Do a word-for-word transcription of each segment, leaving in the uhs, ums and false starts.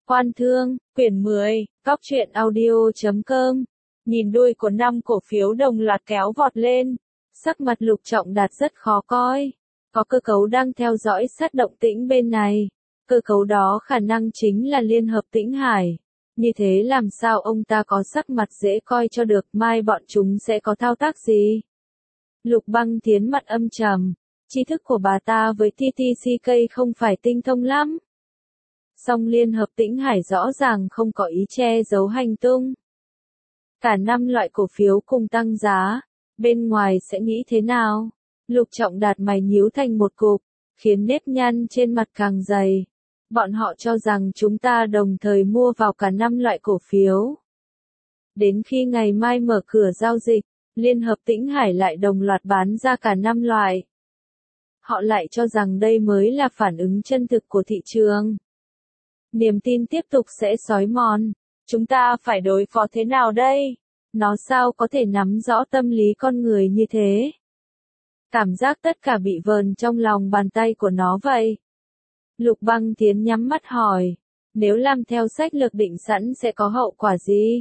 Quan Thương, quyển mười, Góc truyện audio chấm com. Nhìn đuôi của năm cổ phiếu đồng loạt kéo vọt lên. Sắc mặt Lục Trọng Đạt rất khó coi. Có cơ cấu đang theo dõi sát động tĩnh bên này. Cơ cấu đó khả năng chính là Liên Hợp Tĩnh Hải. Như thế làm sao ông ta có sắc mặt dễ coi cho được, mai bọn chúng sẽ có thao tác gì? Lục Băng Tiến mặt âm trầm. Tri thức của bà ta với tê tê xê ca không phải tinh thông lắm. Song Liên Hợp Tĩnh Hải rõ ràng không có ý che giấu hành tung. Cả năm loại cổ phiếu cùng tăng giá, bên ngoài sẽ nghĩ thế nào? Lục Trọng Đạt mày nhíu thành một cục, khiến nếp nhăn trên mặt càng dày. Bọn họ cho rằng chúng ta đồng thời mua vào cả năm loại cổ phiếu. Đến khi ngày mai mở cửa giao dịch, Liên Hợp Tĩnh Hải lại đồng loạt bán ra cả năm loại. Họ lại cho rằng đây mới là phản ứng chân thực của thị trường. Niềm tin tiếp tục sẽ xói mòn. Chúng ta phải đối phó thế nào đây? Nó sao có thể nắm rõ tâm lý con người như thế? Cảm giác tất cả bị vờn trong lòng bàn tay của nó vậy. Lục Băng Tiến nhắm mắt hỏi. Nếu làm theo sách lược định sẵn sẽ có hậu quả gì?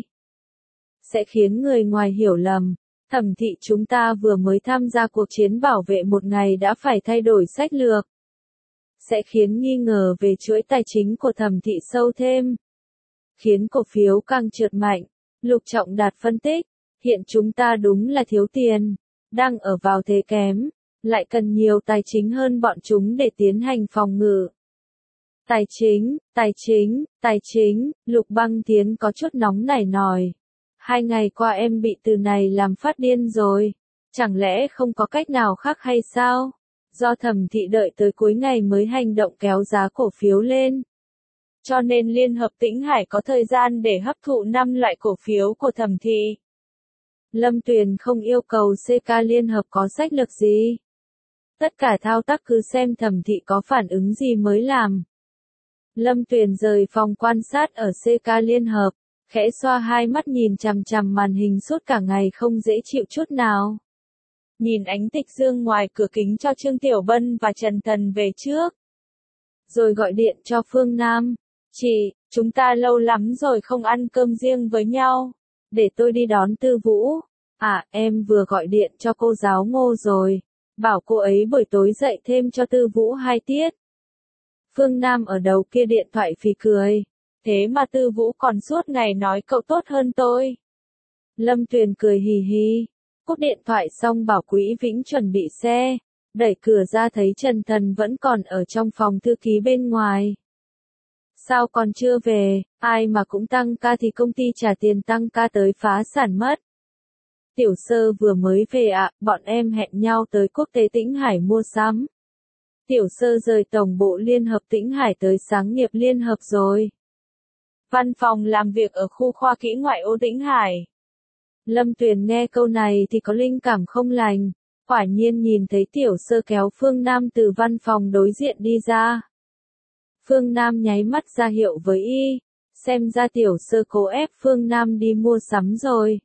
Sẽ khiến người ngoài hiểu lầm. Thẩm thị chúng ta vừa mới tham gia cuộc chiến bảo vệ một ngày đã phải thay đổi sách lược. Sẽ khiến nghi ngờ về chuỗi tài chính của Thẩm thị sâu thêm. Khiến cổ phiếu càng trượt mạnh. Lục Trọng Đạt phân tích. Hiện chúng ta đúng là thiếu tiền. Đang ở vào thế kém. Lại cần nhiều tài chính hơn bọn chúng để tiến hành phòng ngự. Tài chính, tài chính, tài chính. Lục Băng Tiến có chút nóng nảy nòi. Hai ngày qua em bị từ này làm phát điên rồi. Chẳng lẽ không có cách nào khác hay sao? Do Thẩm thị đợi tới cuối ngày mới hành động kéo giá cổ phiếu lên. Cho nên Liên Hợp Tĩnh Hải có thời gian để hấp thụ năm loại cổ phiếu của Thẩm thị. Lâm Tuyền không yêu cầu xê ca Liên Hợp có sách lược gì. Tất cả thao tác cứ xem Thẩm thị có phản ứng gì mới làm. Lâm Tuyền rời phòng quan sát ở xê ca Liên Hợp, khẽ xoa hai mắt nhìn chằm chằm màn hình suốt cả ngày không dễ chịu chút nào. Nhìn ánh tịch dương ngoài cửa kính cho Trương Tiểu Bân và Trần Thần về trước. Rồi gọi điện cho Phương Nam. Chị, chúng ta lâu lắm rồi không ăn cơm riêng với nhau. Để tôi đi đón Tư Vũ. À, em vừa gọi điện cho cô giáo Ngô rồi. Bảo cô ấy buổi tối dạy thêm cho Tư Vũ hai tiết. Phương Nam ở đầu kia điện thoại phì cười. Thế mà Tư Vũ còn suốt ngày nói cậu tốt hơn tôi. Lâm Tuyền cười hì hì. Cúp điện thoại xong bảo Quý Vĩnh chuẩn bị xe. Đẩy cửa ra thấy Trần Thần vẫn còn ở trong phòng thư ký bên ngoài. Sao còn chưa về, ai mà cũng tăng ca thì công ty trả tiền tăng ca tới phá sản mất. Tiểu Sơ vừa mới về ạ, à, bọn em hẹn nhau tới Quốc tế Tĩnh Hải mua sắm. Tiểu Sơ rời tổng bộ Liên Hợp Tĩnh Hải tới Sáng nghiệp Liên Hợp rồi. Văn phòng làm việc ở khu khoa kỹ ngoại ô Tĩnh Hải. Lâm Tuyền nghe câu này thì có linh cảm không lành. Quả nhiên nhìn thấy Tiểu Sơ kéo Phương Nam từ văn phòng đối diện đi ra. Phương Nam nháy mắt ra hiệu với y. Xem ra Tiểu Sơ cố ép Phương Nam đi mua sắm rồi.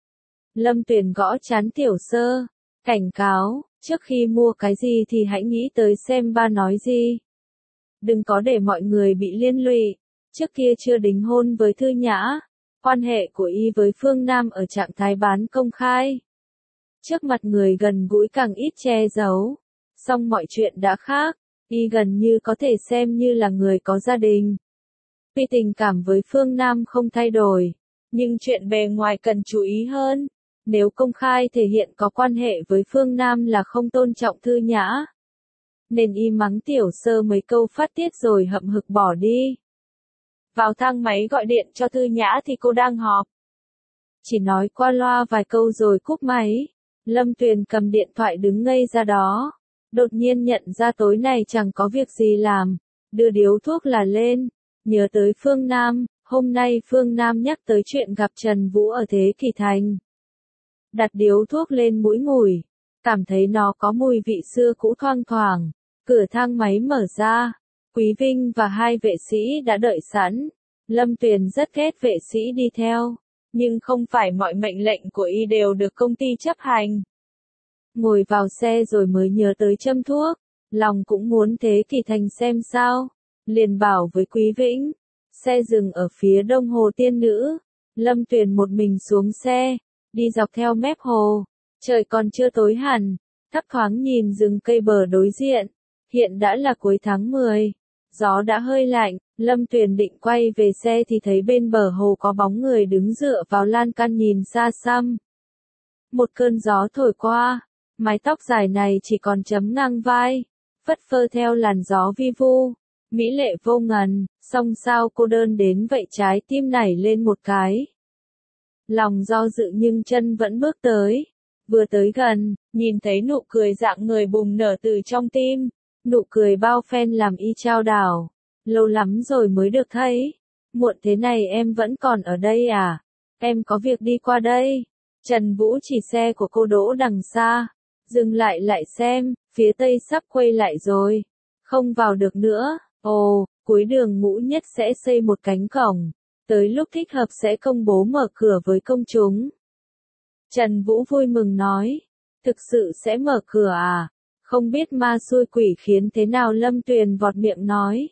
Lâm Tuyền gõ trán Tiểu Sơ. Cảnh cáo, trước khi mua cái gì thì hãy nghĩ tới xem ba nói gì. Đừng có để mọi người bị liên lụy. Trước kia chưa đính hôn với Thư Nhã. Quan hệ của y với Phương Nam ở trạng thái bán công khai. Trước mặt người gần gũi càng ít che giấu. Song mọi chuyện đã khác. Y gần như có thể xem như là người có gia đình. Tuy tình cảm với Phương Nam không thay đổi. Nhưng chuyện bề ngoài cần chú ý hơn. Nếu công khai thể hiện có quan hệ với Phương Nam là không tôn trọng Thư Nhã. Nên y mắng Tiểu Sơ mấy câu phát tiết rồi hậm hực bỏ đi. Vào thang máy gọi điện cho Thư Nhã thì cô đang họp. Chỉ nói qua loa vài câu rồi cúp máy. Lâm Tuyền cầm điện thoại đứng ngây ra đó. Đột nhiên nhận ra tối nay chẳng có việc gì làm. Đưa điếu thuốc là lên. Nhớ tới Phương Nam. Hôm nay Phương Nam nhắc tới chuyện gặp Trần Vũ ở Thế Kỷ Thành. Đặt điếu thuốc lên mũi ngửi. Cảm thấy nó có mùi vị xưa cũ thoang thoảng. Cửa thang máy mở ra. Quý Vinh và hai vệ sĩ đã đợi sẵn. Lâm Tuyền rất ghét vệ sĩ đi theo. Nhưng không phải mọi mệnh lệnh của y đều được công ty chấp hành. Ngồi vào xe rồi mới nhớ tới châm thuốc. Lòng cũng muốn Thế Kỷ Thành xem sao. Liền bảo với Quý Vĩnh. Xe dừng ở phía đông hồ Tiên Nữ. Lâm Tuyền một mình xuống xe, đi dọc theo mép hồ. Trời còn chưa tối hẳn, thấp thoáng nhìn rừng cây bờ đối diện. Hiện đã là cuối tháng mười, gió đã hơi lạnh, Lâm Tuyền định quay về xe thì thấy bên bờ hồ có bóng người đứng dựa vào lan can nhìn xa xăm. Một cơn gió thổi qua, mái tóc dài này chỉ còn chấm ngang vai, phất phơ theo làn gió vi vu, mỹ lệ vô ngần, song sao cô đơn đến vậy, trái tim nảy lên một cái. Lòng do dự nhưng chân vẫn bước tới. Vừa tới gần, nhìn thấy nụ cười dạng người bùng nở từ trong tim, nụ cười bao phen làm y chao đảo. Lâu lắm rồi mới được thấy. Muộn thế này em vẫn còn ở đây à? Em có việc đi qua đây. Trần Vũ chỉ xe của cô đỗ đằng xa. Dừng lại lại xem, phía tây sắp quay lại rồi. Không vào được nữa. Ồ, cuối đường Ngũ Nhất sẽ xây một cánh cổng. Tới lúc thích hợp sẽ công bố mở cửa với công chúng. Trần Vũ vui mừng nói. Thực sự sẽ mở cửa à? Không biết ma xui quỷ khiến thế nào, Lâm Tuyền vọt miệng nói.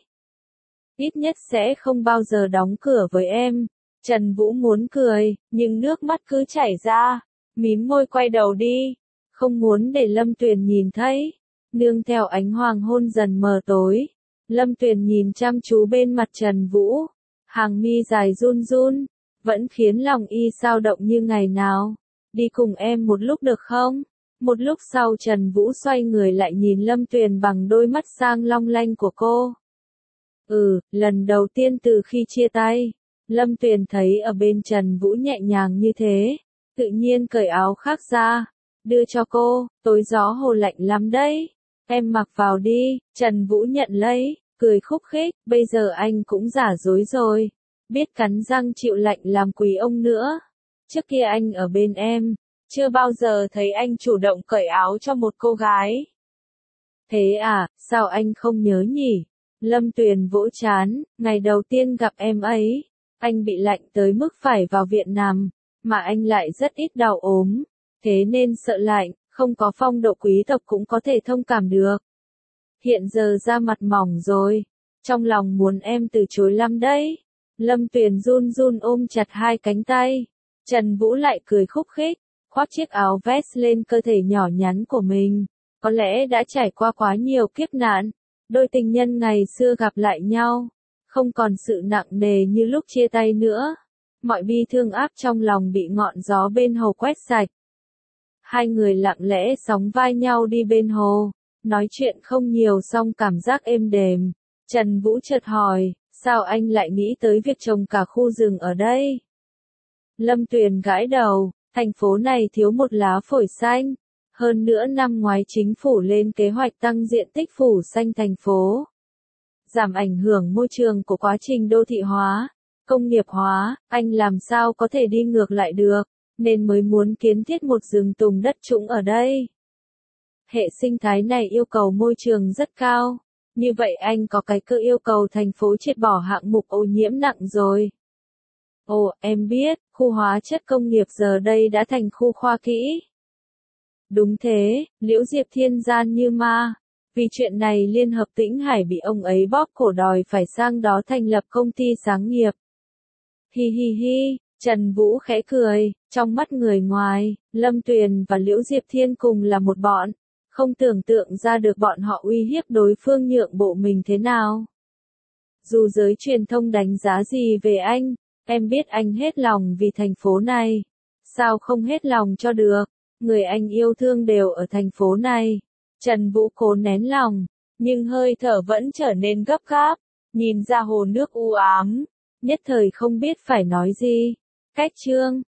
Ít nhất sẽ không bao giờ đóng cửa với em. Trần Vũ muốn cười, nhưng nước mắt cứ chảy ra. Mím môi quay đầu đi. Không muốn để Lâm Tuyền nhìn thấy. Nương theo ánh hoàng hôn dần mờ tối. Lâm Tuyền nhìn chăm chú bên mặt Trần Vũ. Hàng mi dài run run. Vẫn khiến lòng y dao động như ngày nào. Đi cùng em một lúc được không? Một lúc sau Trần Vũ xoay người lại nhìn Lâm Tuyền bằng đôi mắt sang long lanh của cô. Ừ, lần đầu tiên từ khi chia tay, Lâm Tuyền thấy ở bên Trần Vũ nhẹ nhàng như thế, tự nhiên cởi áo khác ra, đưa cho cô, tối gió hồ lạnh lắm đấy, em mặc vào đi. Trần Vũ nhận lấy, cười khúc khích, bây giờ anh cũng giả dối rồi, biết cắn răng chịu lạnh làm quý ông nữa. Trước kia anh ở bên em, chưa bao giờ thấy anh chủ động cởi áo cho một cô gái. Thế à, sao anh không nhớ nhỉ? Lâm Tuyền vỗ trán, ngày đầu tiên gặp em ấy, anh bị lạnh tới mức phải vào viện nằm, mà anh lại rất ít đau ốm, thế nên sợ lạnh, không có phong độ quý tộc cũng có thể thông cảm được. Hiện giờ da mặt mỏng rồi, trong lòng muốn em từ chối lắm đấy. Lâm Tuyền run run ôm chặt hai cánh tay, Trần Vũ lại cười khúc khích, khoác chiếc áo vest lên cơ thể nhỏ nhắn của mình, có lẽ đã trải qua quá nhiều kiếp nạn. Đôi tình nhân ngày xưa gặp lại nhau, không còn sự nặng nề như lúc chia tay nữa. Mọi bi thương áp trong lòng bị ngọn gió bên hồ quét sạch. Hai người lặng lẽ sóng vai nhau đi bên hồ, nói chuyện không nhiều song cảm giác êm đềm. Trần Vũ chợt hỏi, sao anh lại nghĩ tới việc trồng cả khu rừng ở đây? Lâm Tuyền gãi đầu, thành phố này thiếu một lá phổi xanh. Hơn nữa năm ngoái chính phủ lên kế hoạch tăng diện tích phủ xanh thành phố. Giảm ảnh hưởng môi trường của quá trình đô thị hóa, công nghiệp hóa, anh làm sao có thể đi ngược lại được, nên mới muốn kiến thiết một rừng tùng đất trũng ở đây. Hệ sinh thái này yêu cầu môi trường rất cao, như vậy anh có cái cơ yêu cầu thành phố triệt bỏ hạng mục ô nhiễm nặng rồi. Ồ, em biết, khu hóa chất công nghiệp giờ đây đã thành khu khoa kỹ. Đúng thế, Liễu Diệp thiên gian như ma. Vì chuyện này Liên Hợp Tĩnh Hải bị ông ấy bóp cổ đòi phải sang đó thành lập công ty sáng nghiệp. Hi hi hi, Trần Vũ khẽ cười, trong mắt người ngoài, Lâm Tuyền và Liễu Diệp Thiên cùng là một bọn, không tưởng tượng ra được bọn họ uy hiếp đối phương nhượng bộ mình thế nào. Dù giới truyền thông đánh giá gì về anh, em biết anh hết lòng vì thành phố này. Sao không hết lòng cho được? Người anh yêu thương đều ở thành phố này. Trần Vũ cố nén lòng, nhưng hơi thở vẫn trở nên gấp gáp, nhìn ra hồ nước u ám, nhất thời không biết phải nói gì. Cách chương